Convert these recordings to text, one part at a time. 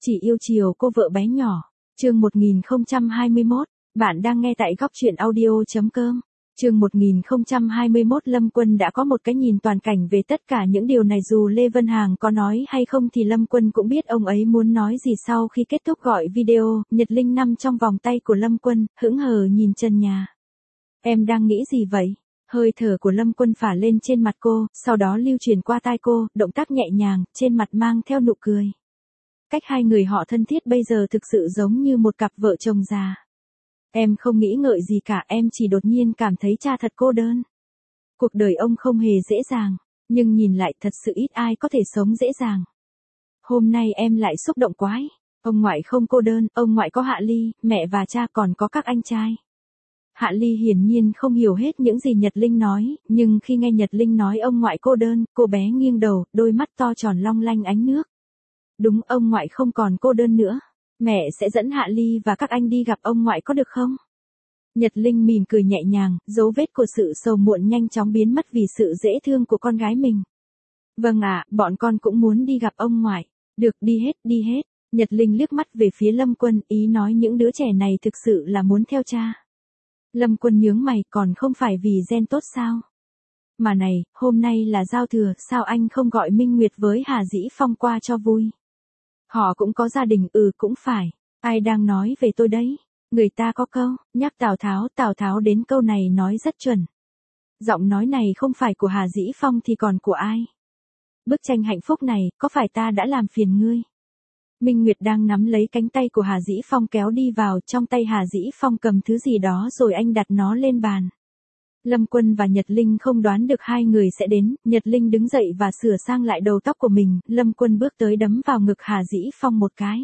Chỉ yêu chiều cô vợ bé nhỏ. Chương 1021, bạn đang nghe tại góc truyện audio.com. Chương 1021 Lâm Quân đã có một cái nhìn toàn cảnh về tất cả những điều này, dù Lê Vân Hằng có nói hay không thì Lâm Quân cũng biết ông ấy muốn nói gì. Sau khi kết thúc gọi video, Nhật Linh nằm trong vòng tay của Lâm Quân, hững hờ nhìn trần nhà. Em đang nghĩ gì vậy? Hơi thở của Lâm Quân phả lên trên mặt cô, sau đó lưu truyền qua tai cô, động tác nhẹ nhàng, trên mặt mang theo nụ cười. Cách hai người họ thân thiết bây giờ thực sự giống như một cặp vợ chồng già. Em không nghĩ ngợi gì cả, em chỉ đột nhiên cảm thấy cha thật cô đơn. Cuộc đời ông không hề dễ dàng, nhưng nhìn lại thật sự ít ai có thể sống dễ dàng. Hôm nay em lại xúc động quái. Ông ngoại không cô đơn, ông ngoại có Hạ Ly, mẹ và cha, còn có các anh trai. Hạ Ly hiển nhiên không hiểu hết những gì Nhật Linh nói, nhưng khi nghe Nhật Linh nói ông ngoại cô đơn, cô bé nghiêng đầu, đôi mắt to tròn long lanh ánh nước. Đúng, ông ngoại không còn cô đơn nữa. Mẹ sẽ dẫn Hạ Ly và các anh đi gặp ông ngoại có được không? Nhật Linh mỉm cười nhẹ nhàng, dấu vết của sự sầu muộn nhanh chóng biến mất vì sự dễ thương của con gái mình. Vâng ạ, bọn con cũng muốn đi gặp ông ngoại. Được, đi hết, đi hết. Nhật Linh liếc mắt về phía Lâm Quân, ý nói những đứa trẻ này thực sự là muốn theo cha. Lâm Quân nhướng mày, còn không phải vì gen tốt sao? Mà này, hôm nay là giao thừa, sao anh không gọi Minh Nguyệt với Hà Dĩ Phong qua cho vui? Họ cũng có gia đình, cũng phải. Ai đang nói về tôi đấy? Người ta có câu, nhắc Tào Tháo đến câu này nói rất chuẩn. Giọng nói này không phải của Hà Dĩ Phong thì còn của ai? Bức tranh hạnh phúc này, có phải ta đã làm phiền ngươi? Minh Nguyệt đang nắm lấy cánh tay của Hà Dĩ Phong kéo đi vào, trong tay Hà Dĩ Phong cầm thứ gì đó rồi anh đặt nó lên bàn. Lâm Quân và Nhật Linh không đoán được hai người sẽ đến, Nhật Linh đứng dậy và sửa sang lại đầu tóc của mình, Lâm Quân bước tới đấm vào ngực Hà Dĩ Phong một cái.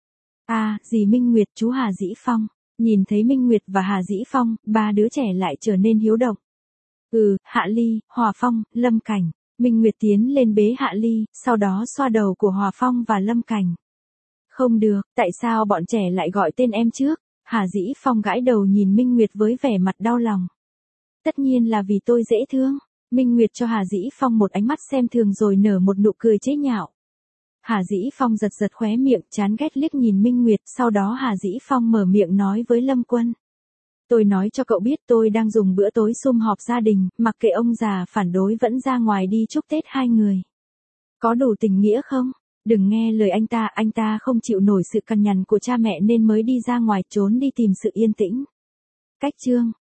Dì Minh Nguyệt, chú Hà Dĩ Phong. Nhìn thấy Minh Nguyệt và Hà Dĩ Phong, ba đứa trẻ lại trở nên hiếu động. Hạ Ly, Hòa Phong, Lâm Cảnh. Minh Nguyệt tiến lên bế Hạ Ly, sau đó xoa đầu của Hòa Phong và Lâm Cảnh. Không được, tại sao bọn trẻ lại gọi tên em trước? Hà Dĩ Phong gãi đầu nhìn Minh Nguyệt với vẻ mặt đau lòng. Tất nhiên là vì tôi dễ thương. Minh Nguyệt cho Hà Dĩ Phong một ánh mắt xem thường rồi nở một nụ cười chế nhạo. Hà Dĩ Phong giật giật khóe miệng, chán ghét liếc nhìn Minh Nguyệt, sau đó Hà Dĩ Phong mở miệng nói với Lâm Quân. Tôi nói cho cậu biết tôi đang dùng bữa tối sum họp gia đình, mặc kệ ông già phản đối vẫn ra ngoài đi chúc Tết hai người. Có đủ tình nghĩa không? Đừng nghe lời anh ta không chịu nổi sự cằn nhằn của cha mẹ nên mới đi ra ngoài trốn đi tìm sự yên tĩnh. Cách chương